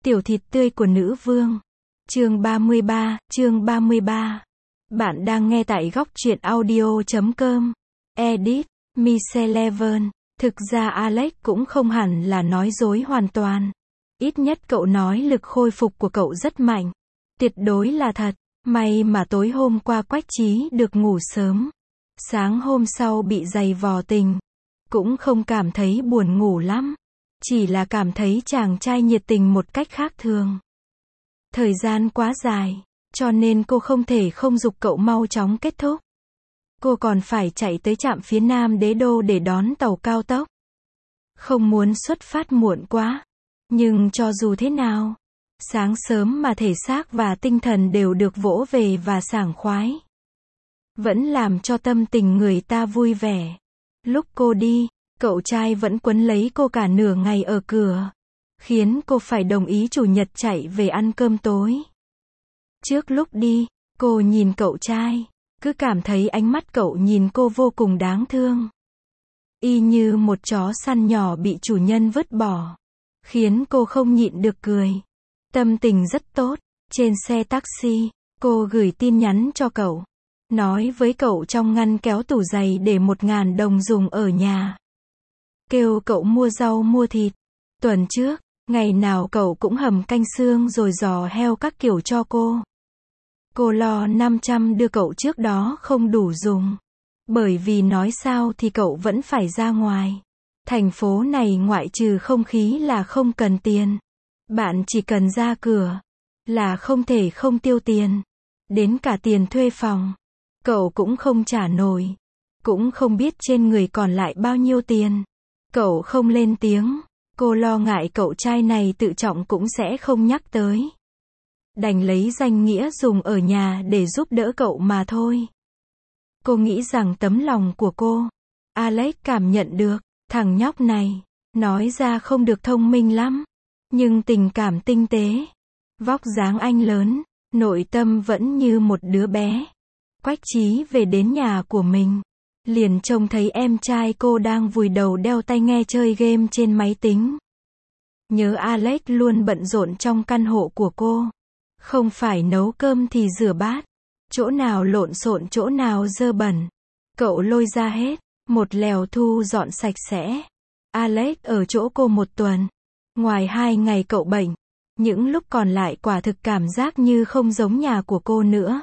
Tiểu thịt tươi của nữ vương. Chương 33. Bạn đang nghe tại góc truyện audio.com. Edit, Micheleven. Thực ra Alex cũng không hẳn là nói dối hoàn toàn. Ít nhất cậu nói lực khôi phục của cậu rất mạnh. Tuyệt đối là thật. May mà tối hôm qua Quách Chí được ngủ sớm. Sáng hôm sau bị giày vò tình. Cũng không cảm thấy buồn ngủ lắm. Chỉ là cảm thấy chàng trai nhiệt tình một cách khác thường. Thời gian quá dài, cho nên cô không thể không giục cậu mau chóng kết thúc. Cô còn phải chạy tới trạm phía Nam Đế Đô để đón tàu cao tốc. Không muốn xuất phát muộn quá. Nhưng cho dù thế nào, sáng sớm mà thể xác và tinh thần đều được vỗ về và sảng khoái. Vẫn làm cho tâm tình người ta vui vẻ. Lúc cô đi, cậu trai vẫn quấn lấy cô cả nửa ngày ở cửa. Khiến cô phải đồng ý chủ nhật chạy về ăn cơm tối. Trước lúc đi, cô nhìn cậu trai. Cứ cảm thấy ánh mắt cậu nhìn cô vô cùng đáng thương. Y như một chó săn nhỏ bị chủ nhân vứt bỏ. Khiến cô không nhịn được cười. Tâm tình rất tốt. Trên xe taxi, cô gửi tin nhắn cho cậu. Nói với cậu trong ngăn kéo tủ giày để 1.000 đồng dùng ở nhà. Kêu cậu mua rau mua thịt. Tuần trước, ngày nào cậu cũng hầm canh xương rồi giò heo các kiểu cho cô. Cô lo 500 đưa cậu trước đó không đủ dùng. Bởi vì nói sao thì cậu vẫn phải ra ngoài. Thành phố này ngoại trừ không khí là không cần tiền. Bạn chỉ cần ra cửa là không thể không tiêu tiền. Đến cả tiền thuê phòng, cậu cũng không trả nổi. Cũng không biết trên người còn lại bao nhiêu tiền. Cậu không lên tiếng. Cô lo ngại cậu trai này tự trọng cũng sẽ không nhắc tới. Đành lấy danh nghĩa dùng ở nhà để giúp đỡ cậu mà thôi. Cô nghĩ rằng tấm lòng của cô, Alex cảm nhận được, thằng nhóc này, nói ra không được thông minh lắm. Nhưng tình cảm tinh tế, vóc dáng anh lớn, nội tâm vẫn như một đứa bé. Quách Chí về đến nhà của mình. Liền trông thấy em trai cô đang vùi đầu đeo tai nghe chơi game trên máy tính. Nhớ Alex luôn bận rộn trong căn hộ của cô. Không phải nấu cơm thì rửa bát. Chỗ nào lộn xộn chỗ nào dơ bẩn. Cậu lôi ra hết. Một lèo thu dọn sạch sẽ. Alex ở chỗ cô 1 tuần. Ngoài 2 ngày cậu bệnh. Những lúc còn lại quả thực cảm giác như không giống nhà của cô nữa.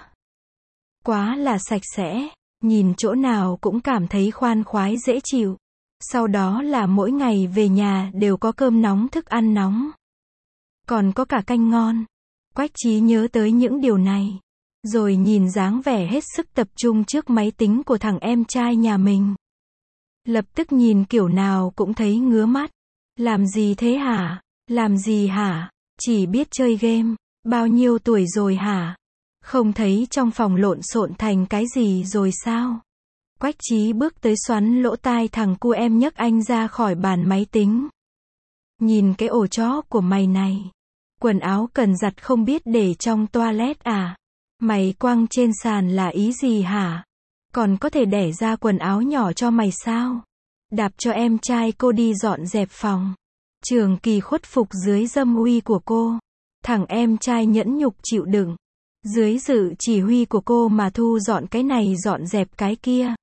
Quá là sạch sẽ. Nhìn chỗ nào cũng cảm thấy khoan khoái dễ chịu. Sau đó là mỗi ngày về nhà đều có cơm nóng thức ăn nóng. Còn có cả canh ngon. Quách Chí nhớ tới những điều này. Rồi nhìn dáng vẻ hết sức tập trung trước máy tính của thằng em trai nhà mình. Lập tức nhìn kiểu nào cũng thấy ngứa mắt. Làm gì thế hả? Làm gì hả? Chỉ biết chơi game. Bao nhiêu tuổi rồi hả? Không thấy trong phòng lộn xộn thành cái gì rồi sao? Quách Chí bước tới xoắn lỗ tai thằng cu em nhấc anh ra khỏi bàn máy tính. Nhìn cái ổ chó của mày này. Quần áo cần giặt không biết để trong toilet à? Mày quăng trên sàn là ý gì hả? Còn có thể đẻ ra quần áo nhỏ cho mày sao? Đạp cho em trai cô đi dọn dẹp phòng. Trường Kỳ khuất phục dưới dâm uy của cô. Thằng em trai nhẫn nhục chịu đựng. Dưới sự chỉ huy của cô mà thu dọn cái này dọn dẹp cái kia.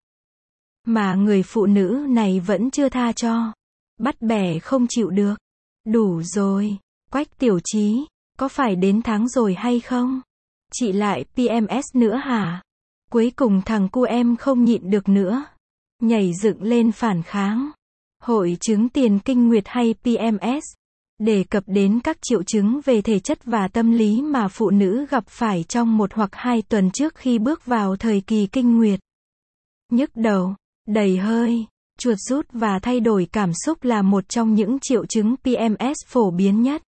Mà người phụ nữ này vẫn chưa tha cho. Bắt bẻ không chịu được. Đủ rồi. Quách Tiểu Chí, có phải đến tháng rồi hay không? Chị lại PMS nữa hả? Cuối cùng thằng cu em không nhịn được nữa. Nhảy dựng lên phản kháng. Hội chứng tiền kinh nguyệt hay PMS. Đề cập đến các triệu chứng về thể chất và tâm lý mà phụ nữ gặp phải trong 1 hoặc 2 tuần trước khi bước vào thời kỳ kinh nguyệt. Nhức đầu, đầy hơi, chuột rút và thay đổi cảm xúc là một trong những triệu chứng PMS phổ biến nhất.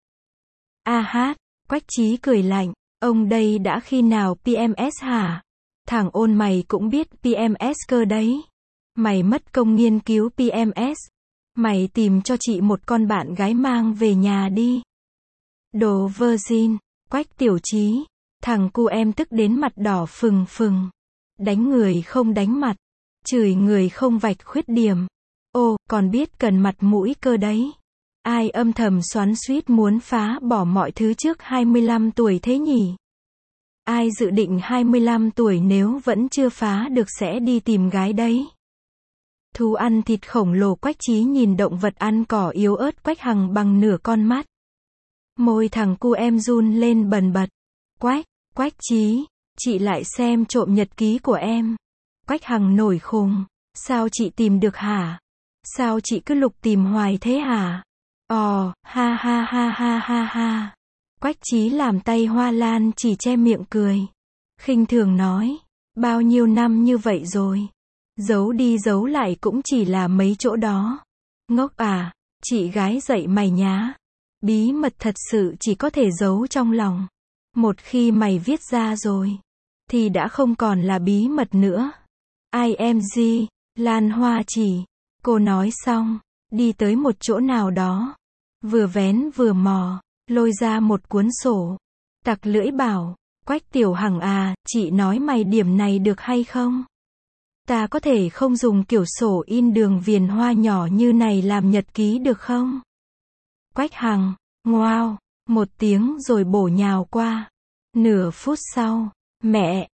Quách Chí cười lạnh, ông đây đã khi nào PMS hả? Thằng ôn mày cũng biết PMS cơ đấy. Mày mất công nghiên cứu PMS. Mày tìm cho chị một con bạn gái mang về nhà đi. Đồ virgin. Quách Tiểu Chí. Thằng cu em tức đến mặt đỏ phừng phừng. Đánh người không đánh mặt. Chửi người không vạch khuyết điểm. Ô, còn biết cần mặt mũi cơ đấy. Ai âm thầm xoắn xuýt muốn phá bỏ mọi thứ trước 25 tuổi thế nhỉ? Ai dự định 25 tuổi nếu vẫn chưa phá được sẽ đi tìm gái đấy? Thú ăn thịt khổng lồ Quách Chí nhìn động vật ăn cỏ yếu ớt Quách Hằng bằng nửa con mắt. Môi thằng cu em run lên bần bật. Quách Chí, chị lại xem trộm nhật ký của em. Quách Hằng nổi khùng. Sao chị tìm được hả? Sao chị cứ lục tìm hoài thế hả? Ha ha ha ha ha ha. Quách Chí làm tay hoa lan chỉ che miệng cười. Khinh thường nói. Bao nhiêu năm như vậy rồi. Giấu đi giấu lại cũng chỉ là mấy chỗ đó. Ngốc à, chị gái dậy mày nhá. Bí mật thật sự chỉ có thể giấu trong lòng. Một khi mày viết ra rồi, thì đã không còn là bí mật nữa. IMG, Lan Hoa chỉ. Cô nói xong, đi tới một chỗ nào đó. Vừa vén vừa mò, lôi ra một cuốn sổ. Tặc lưỡi bảo, Quách Tiểu Hằng à, chị nói mày điểm này được hay không? Ta có thể không dùng kiểu sổ in đường viền hoa nhỏ như này làm nhật ký được không? Quách Hằng, ngoao, một tiếng rồi bổ nhào qua. Nửa phút sau, mẹ,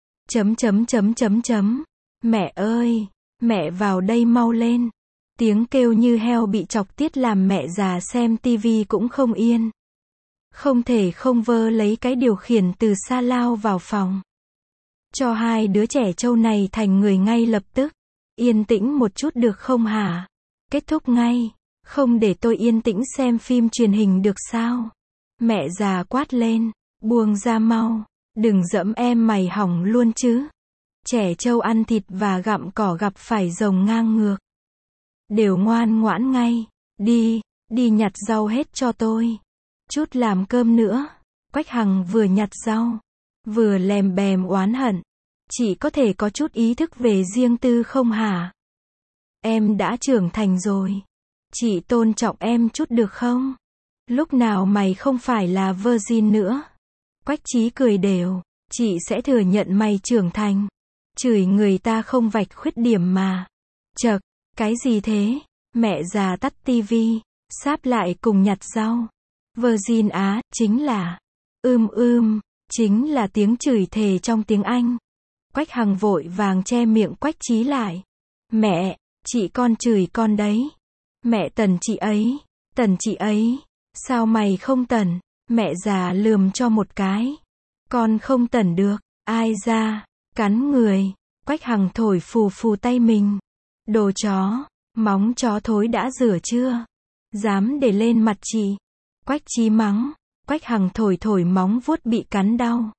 mẹ ơi, mẹ vào đây mau lên. Tiếng kêu như heo bị chọc tiết làm mẹ già xem tivi cũng không yên. Không thể không vơ lấy cái điều khiển từ xa lao vào phòng. Cho hai đứa trẻ trâu này thành người ngay lập tức. Yên tĩnh một chút được không hả? Kết thúc ngay. Không để tôi yên tĩnh xem phim truyền hình được sao? Mẹ già quát lên. Buông ra mau. Đừng dẫm em mày hỏng luôn chứ. Trẻ trâu ăn thịt và gặm cỏ gặp phải rồng ngang ngược. Đều ngoan ngoãn ngay. Đi nhặt rau hết cho tôi. Chút làm cơm nữa. Quách Hằng vừa nhặt rau, vừa lèm bèm oán hận. Chị có thể có chút ý thức về riêng tư không hả? Em đã trưởng thành rồi. Chị tôn trọng em chút được không? Lúc nào mày không phải là virgin nữa? Quách Chí cười đều. Chị sẽ thừa nhận mày trưởng thành. Chửi người ta không vạch khuyết điểm mà. Chậc, cái gì thế? Mẹ già tắt tivi, sáp lại cùng nhặt rau. Virgin á, chính là chính là tiếng chửi thề trong tiếng Anh. Quách Hằng vội vàng che miệng Quách Chí lại. Mẹ, chị con chửi con đấy. Mẹ tần chị ấy. Sao mày không tần? Mẹ già lườm cho một cái. Con không tần được. Ai ra? Cắn người. Quách Hằng thổi phù phù tay mình. Đồ chó. Móng chó thối đã rửa chưa? Dám để lên mặt chị. Quách Chí mắng. Quách Hằng thổi móng vuốt bị cắn đau.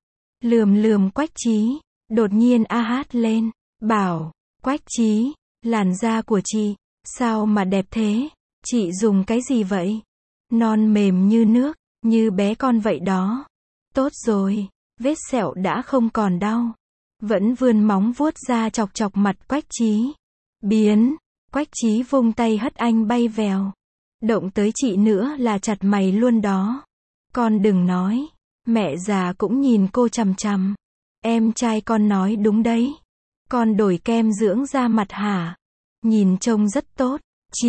Lườm Quách Chí. Đột nhiên hát lên. Bảo. Quách Chí. Làn da của chị. Sao mà đẹp thế? Chị dùng cái gì vậy? Non mềm như nước. Như bé con vậy đó. Tốt rồi. Vết sẹo đã không còn đau. Vẫn vươn móng vuốt ra chọc chọc mặt Quách Chí. Biến. Quách Chí vung tay hất anh bay vèo. Động tới chị nữa là chặt mày luôn đó. Con đừng nói. Mẹ già cũng nhìn cô chằm chằm. Em trai con nói đúng đấy. Con đổi kem dưỡng da mặt hả? Nhìn trông rất tốt.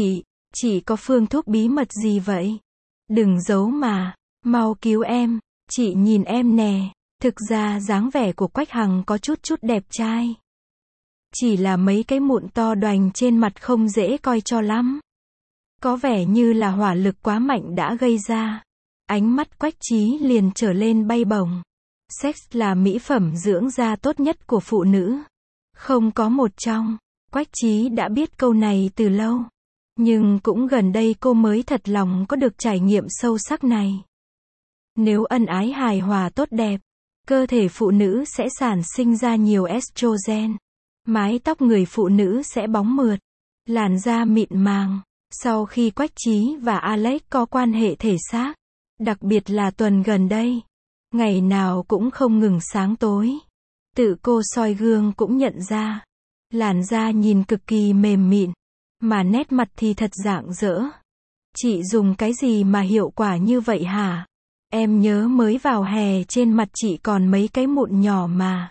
Chị có phương thuốc bí mật gì vậy? Đừng giấu mà. Mau cứu em. Chị nhìn em nè. Thực ra dáng vẻ của Quách Hằng có chút đẹp trai. Chỉ là mấy cái mụn to đoành trên mặt không dễ coi cho lắm. Có vẻ như là hỏa lực quá mạnh đã gây ra. Ánh mắt Quách Chí liền trở lên bay bổng. Sex là mỹ phẩm dưỡng da tốt nhất của phụ nữ. Không có một trong. Quách Chí đã biết câu này từ lâu. Nhưng cũng gần đây cô mới thật lòng có được trải nghiệm sâu sắc này. Nếu ân ái hài hòa tốt đẹp, cơ thể phụ nữ sẽ sản sinh ra nhiều estrogen. Mái tóc người phụ nữ sẽ bóng mượt. Làn da mịn màng. Sau khi Quách Chí và Alex có quan hệ thể xác, đặc biệt là tuần gần đây, ngày nào cũng không ngừng sáng tối. Tự cô soi gương cũng nhận ra. Làn da nhìn cực kỳ mềm mịn. Mà nét mặt thì thật rạng rỡ. Chị dùng cái gì mà hiệu quả như vậy hả? Em nhớ mới vào hè trên mặt chị còn mấy cái mụn nhỏ mà.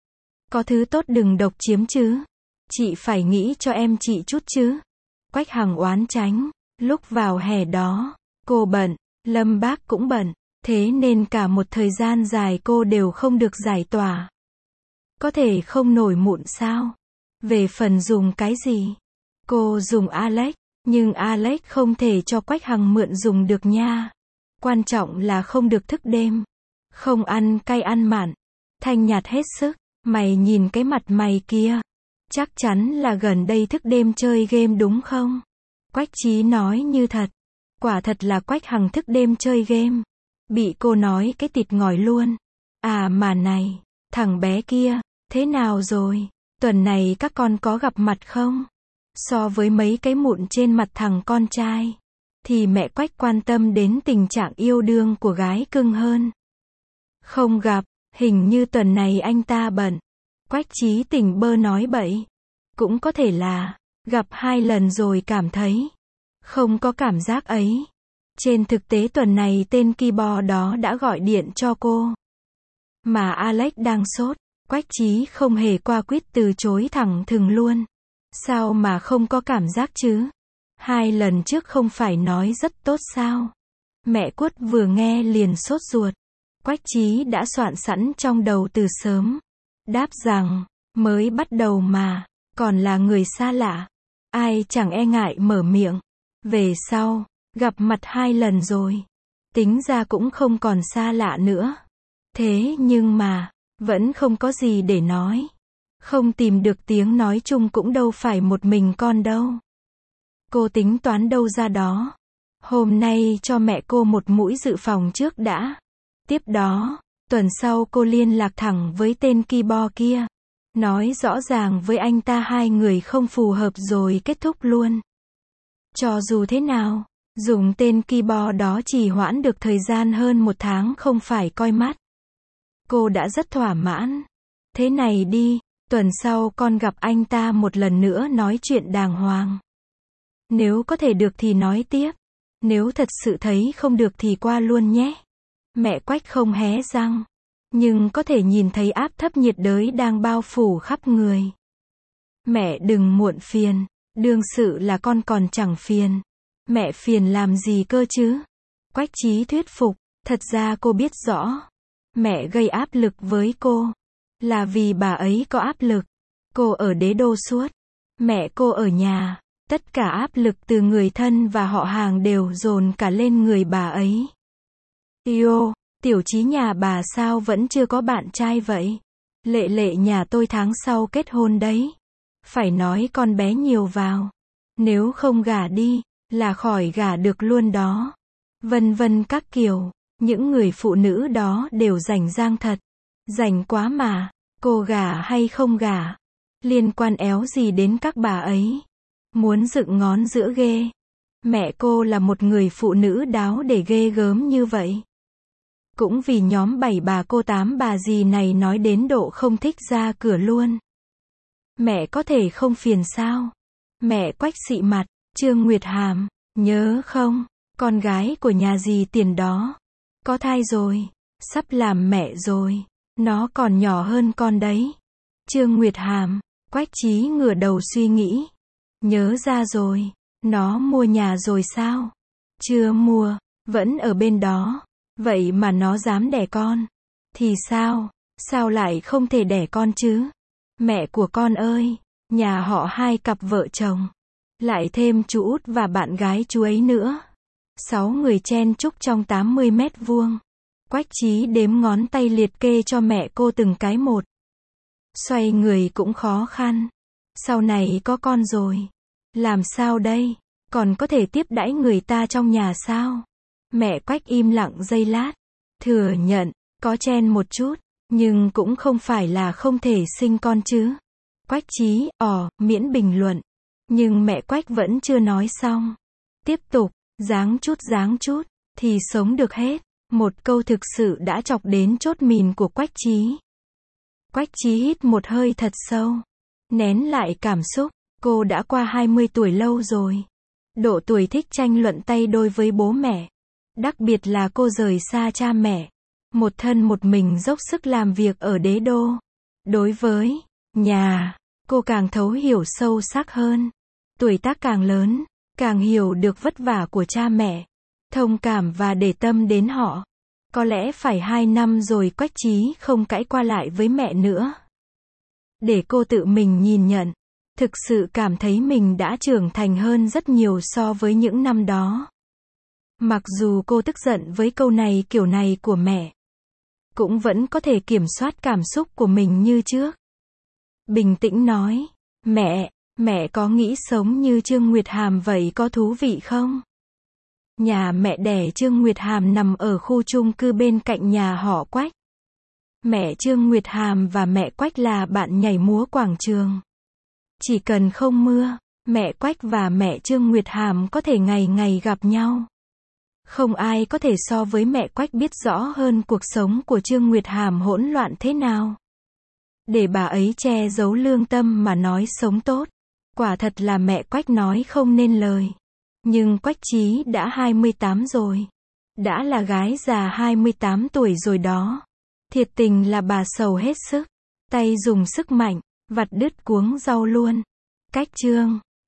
Có thứ tốt đừng độc chiếm chứ. Chị phải nghĩ cho em chị chút chứ. Quách Hằng oán tránh. Lúc vào hè đó, Cô bận, Lâm Bác cũng bận, thế nên cả một thời gian dài cô đều không được giải tỏa. Có thể không nổi mụn sao? Về phần dùng cái gì? Cô dùng Alex, nhưng Alex không thể cho Quách Hằng mượn dùng được nha. Quan trọng là không được thức đêm. Không ăn cay ăn mặn. Thanh nhạt hết sức. Mày nhìn cái mặt mày kia. Chắc chắn là gần đây thức đêm chơi game đúng không? Quách Chí nói như thật. Quả thật là Quách Hằng thức đêm chơi game. Bị cô nói cái thịt ngòi luôn. À mà này, thằng bé kia, thế nào rồi? Tuần này các con có gặp mặt không? So với mấy cái mụn trên mặt thằng con trai, thì mẹ Quách quan tâm đến tình trạng yêu đương của gái cưng hơn. Không gặp, hình như tuần này anh ta bận. Quách Chí tỉnh bơ nói bậy. Cũng có thể là, gặp 2 lần rồi cảm thấy không có cảm giác ấy. Trên thực tế tuần này tên keyboard đó đã gọi điện cho cô. Mà Alex đang sốt, Quách Chí không hề qua quýt từ chối thẳng thừng luôn. Sao mà không có cảm giác chứ? 2 lần trước không phải nói rất tốt sao? Mẹ Quất vừa nghe liền sốt ruột. Quách Chí đã soạn sẵn trong đầu từ sớm. Đáp rằng, mới bắt đầu mà, còn là người xa lạ. Ai chẳng e ngại mở miệng. Về sau, gặp mặt 2 lần rồi. Tính ra cũng không còn xa lạ nữa. Thế nhưng mà, vẫn không có gì để nói. Không tìm được tiếng nói chung cũng đâu phải một mình con đâu. Cô tính toán đâu ra đó. Hôm nay cho mẹ cô một mũi dự phòng trước đã. Tiếp đó, tuần sau cô liên lạc thẳng với tên keyboard kia. Nói rõ ràng với anh ta 2 người không phù hợp rồi kết thúc luôn. Cho dù thế nào, dùng tên keyboard đó chỉ hoãn được thời gian hơn 1 tháng không phải coi mắt. Cô đã rất thỏa mãn. Thế này đi, tuần sau con gặp anh ta một lần nữa nói chuyện đàng hoàng. Nếu có thể được thì nói tiếp. Nếu thật sự thấy không được thì qua luôn nhé. Mẹ Quách không hé răng. Nhưng có thể nhìn thấy áp thấp nhiệt đới đang bao phủ khắp người. Mẹ đừng muộn phiền. Đương sự là con còn chẳng phiền. Mẹ phiền làm gì cơ chứ? Quách Chí thuyết phục. Thật ra cô biết rõ. Mẹ gây áp lực với cô. Là vì bà ấy có áp lực. Cô ở đế đô suốt. Mẹ cô ở nhà. Tất cả áp lực từ người thân và họ hàng đều dồn cả lên người bà ấy. Yêu, Tiểu Chí nhà bà sao vẫn chưa có bạn trai vậy? Lệ Lệ nhà tôi tháng sau kết hôn đấy. Phải nói con bé nhiều vào. Nếu không gả đi, là khỏi gả được luôn đó. Vân vân các kiểu. Những người phụ nữ đó đều rảnh rang thật. Rảnh quá mà. Cô gả hay không gả? Liên quan éo gì đến các bà ấy? Muốn dựng ngón giữa ghê. Mẹ cô là một người phụ nữ đáo để ghê gớm như vậy. Cũng vì nhóm 7 bà cô 8 bà gì này nói đến độ không thích ra cửa luôn. Mẹ có thể không phiền sao? Mẹ Quách xị mặt. Trương Nguyệt Hàm, nhớ không? Con gái của nhà dì Tiền đó. Có thai rồi. Sắp làm mẹ rồi. Nó còn nhỏ hơn con đấy. Trương Nguyệt Hàm. Quách Chí ngửa đầu suy nghĩ. Nhớ ra rồi. Nó mua nhà rồi sao? Chưa mua. Vẫn ở bên đó. Vậy mà nó dám đẻ con. Thì sao? Sao lại không thể đẻ con chứ? Mẹ của con ơi. Nhà họ 2 cặp vợ chồng. Lại thêm chú út và bạn gái chú ấy nữa. 6 người chen chúc trong 80 mét vuông. Quách Chí đếm ngón tay liệt kê cho mẹ cô từng cái một. Xoay người cũng khó khăn. Sau này có con rồi. Làm sao đây? Còn có thể tiếp đãi người ta trong nhà sao? Mẹ Quách im lặng giây lát. Thừa nhận, có chen một chút. Nhưng cũng không phải là không thể sinh con chứ. Quách Chí, miễn bình luận. Nhưng mẹ Quách vẫn chưa nói xong. Tiếp tục, dáng chút, thì sống được hết. Một câu thực sự đã chọc đến chốt mìn của Quách Chí. Quách Chí hít một hơi thật sâu. Nén lại cảm xúc. Cô đã qua 20 tuổi lâu rồi. Độ tuổi thích tranh luận tay đôi với bố mẹ. Đặc biệt là cô rời xa cha mẹ. Một thân một mình dốc sức làm việc ở đế đô. Đối với nhà, cô càng thấu hiểu sâu sắc hơn. Tuổi tác càng lớn, càng hiểu được vất vả của cha mẹ. thông cảm và để tâm đến họ. Có lẽ phải 2 năm rồi Quách Trí không cãi qua lại với mẹ nữa. Để cô tự mình nhìn nhận. Thực sự cảm thấy mình đã trưởng thành hơn rất nhiều so với những năm đó. Mặc dù cô tức giận với câu này kiểu này của mẹ, cũng vẫn có thể kiểm soát cảm xúc của mình như trước. Bình tĩnh nói, mẹ có nghĩ sống như Trương Nguyệt Hàm vậy có thú vị không? Nhà mẹ đẻ Trương Nguyệt Hàm nằm ở khu chung cư bên cạnh nhà họ Quách. Mẹ Trương Nguyệt Hàm và mẹ Quách là bạn nhảy múa quảng trường. Chỉ cần không mưa, mẹ Quách và mẹ Trương Nguyệt Hàm có thể ngày ngày gặp nhau. Không ai có thể so với mẹ Quách biết rõ hơn cuộc sống của Trương Nguyệt Hàm hỗn loạn thế nào. Để bà ấy che giấu lương tâm mà nói sống tốt. Quả thật là mẹ Quách nói không nên lời. Nhưng Quách Trí đã 28 rồi. Đã là gái già 28 tuổi rồi đó. Thiệt tình là bà sầu hết sức. Tay dùng sức mạnh, vặt đứt cuống rau luôn. Cách chương